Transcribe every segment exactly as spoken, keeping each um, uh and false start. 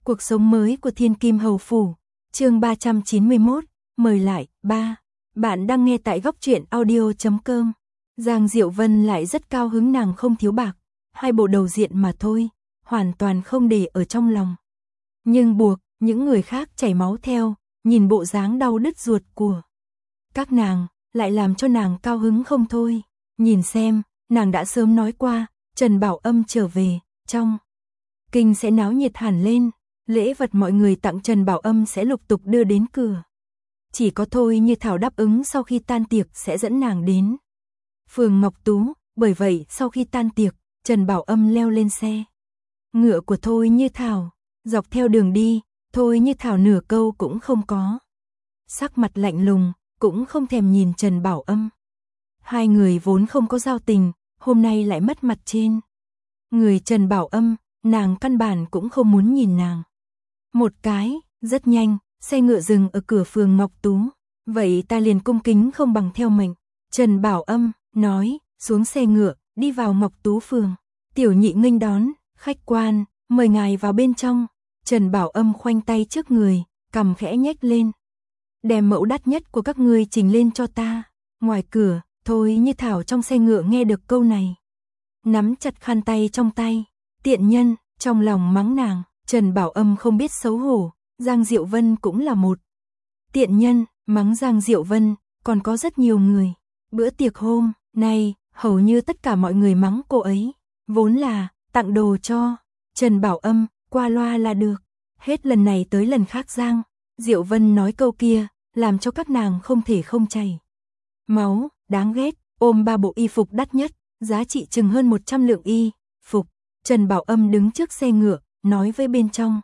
Cuộc sống mới của Thiên Kim Hầu Phủ, chương ba trăm chín mươi mốt, mời lại, ba. Bạn đang nghe tại góc truyện audio chấm com. Giang Diệu Vân lại rất cao hứng, nàng không thiếu bạc, hai bộ đầu diện mà thôi, hoàn toàn không để ở trong lòng. Nhưng buộc những người khác chảy máu theo, nhìn bộ dáng đau đứt ruột của các nàng, lại làm cho nàng cao hứng không thôi. Nhìn xem, nàng đã sớm nói qua, Trần Bảo Âm trở về, trong kinh sẽ náo nhiệt hẳn lên, lễ vật mọi người tặng Trần Bảo Âm sẽ lục tục đưa đến cửa. Chỉ có Thôi Như Thảo đáp ứng sau khi tan tiệc sẽ dẫn nàng đến phường Ngọc Tú, bởi vậy sau khi tan tiệc, Trần Bảo Âm leo lên xe ngựa của Thôi Như Thảo, dọc theo đường đi, Thôi Như Thảo nửa câu cũng không có. Sắc mặt lạnh lùng, cũng không thèm nhìn Trần Bảo Âm. Hai người vốn không có giao tình, hôm nay lại mất mặt trên người Trần Bảo Âm, nàng căn bản cũng không muốn nhìn nàng. Một cái, rất nhanh, xe ngựa dừng ở cửa phường Ngọc Tú. Vậy ta liền cung kính không bằng theo mệnh. Trần Bảo Âm nói, xuống xe ngựa, đi vào Ngọc Tú phường. Tiểu nhị nghênh đón, khách quan, mời ngài vào bên trong. Trần Bảo Âm khoanh tay trước người, cằm khẽ nhếch lên. Đem mẫu đắt nhất của các ngươi trình lên cho ta. Ngoài cửa, Thôi Như Thảo trong xe ngựa nghe được câu này, nắm chặt khăn tay trong tay. Tiện nhân, trong lòng mắng nàng. Trần Bảo Âm không biết xấu hổ, Giang Diệu Vân cũng là một tiện nhân, mắng Giang Diệu Vân, còn có rất nhiều người. Bữa tiệc hôm nay, hầu như tất cả mọi người mắng cô ấy, vốn là tặng đồ cho Trần Bảo Âm, qua loa là được. Hết lần này tới lần khác Giang Diệu Vân nói câu kia, làm cho các nàng không thể không chảy máu, đáng ghét. Ôm ba bộ y phục đắt nhất, giá trị chừng hơn một trăm lượng y phục. Trần Bảo Âm đứng trước xe ngựa, nói với bên trong.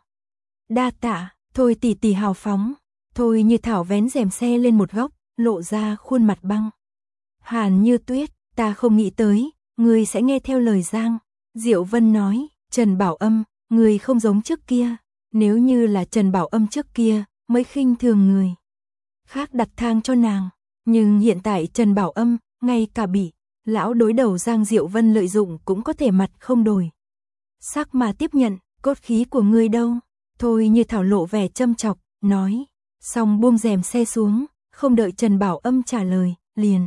Đa tạ, Thôi tỷ tỷ hào phóng. Thôi Như Thảo vén rèm xe lên một góc, lộ ra khuôn mặt băng hàn như tuyết. Ta không nghĩ tới, ngươi sẽ nghe theo lời Giang Diệu Vân nói. Trần Bảo Âm, ngươi không giống trước kia. Nếu như là Trần Bảo Âm trước kia, mới khinh thường người khác đặt thang cho nàng. Nhưng hiện tại Trần Bảo Âm, ngay cả bị lão đối đầu Giang Diệu Vân lợi dụng cũng có thể mặt không đổi sắc mà tiếp nhận. Cốt khí của ngươi đâu? Thôi Như Thảo lộ vẻ châm chọc, nói. Xong buông rèm xe xuống, không đợi Trần Bảo Âm trả lời, liền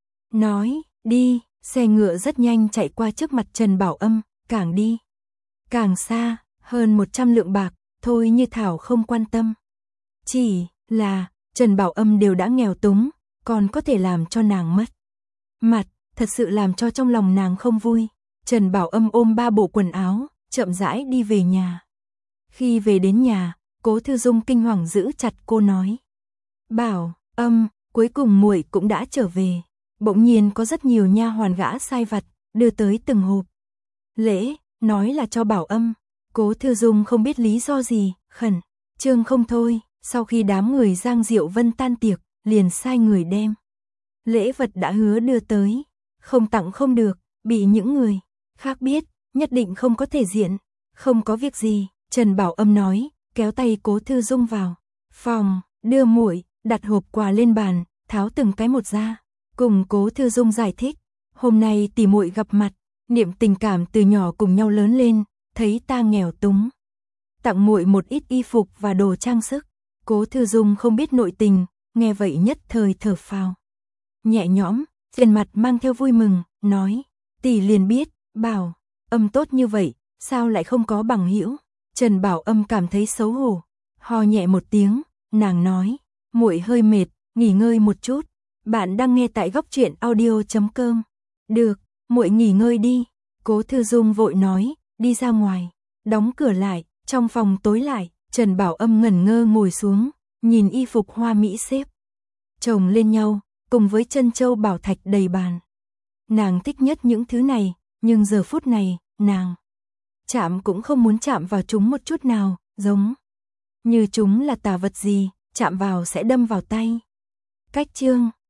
nói, đi. Xe ngựa rất nhanh chạy qua trước mặt Trần Bảo Âm, càng đi càng xa, hơn một trăm lượng bạc. Thôi Như Thảo không quan tâm. Chỉ là Trần Bảo Âm đều đã nghèo túng, còn có thể làm cho nàng mất mặt, thật sự làm cho trong lòng nàng không vui. Trần Bảo Âm ôm ba bộ quần áo, chậm rãi đi về nhà. Khi về đến nhà, Cố Thư Dung kinh hoàng giữ chặt cô nói. Bảo Âm, cuối cùng muội cũng đã trở về. Bỗng nhiên có rất nhiều nha hoàn gã sai vặt, đưa tới từng hộp lễ, nói là cho Bảo Âm. Cố Thư Dung không biết lý do gì, khẩn trương không thôi. Sau khi đám người Giang Diệu Vân tan tiệc, liền sai người đem lễ vật đã hứa đưa tới, không tặng không được, bị những người khác biết, nhất định không có thể diện. Không có việc gì, Trần Bảo Âm nói, kéo tay Cố Thư Dung vào phòng, đưa muội, đặt hộp quà lên bàn, tháo từng cái một ra, cùng Cố Thư Dung giải thích, hôm nay tỷ muội gặp mặt, niệm tình cảm từ nhỏ cùng nhau lớn lên, thấy ta nghèo túng, tặng muội một ít y phục và đồ trang sức. Cố Thư Dung không biết nội tình, nghe vậy nhất thời thở phào nhẹ nhõm, trên mặt mang theo vui mừng, nói, tỷ liền biết, Bảo Âm tốt như vậy, sao lại không có bằng hữu? Trần Bảo Âm cảm thấy xấu hổ, ho nhẹ một tiếng, nàng nói, muội hơi mệt, nghỉ ngơi một chút. Bạn đang nghe tại góc truyện audio chấm com. Được, muội nghỉ ngơi đi. Cố Thư Dung vội nói, đi ra ngoài, đóng cửa lại. Trong phòng tối lại, Trần Bảo Âm ngẩn ngơ ngồi xuống, nhìn y phục hoa mỹ xếp chồng lên nhau, cùng với trân châu bảo thạch đầy bàn. Nàng thích nhất những thứ này, nhưng giờ phút này, nàng chạm cũng không muốn chạm vào chúng một chút nào, giống như chúng là tà vật gì, chạm vào sẽ đâm vào tay. Cách chương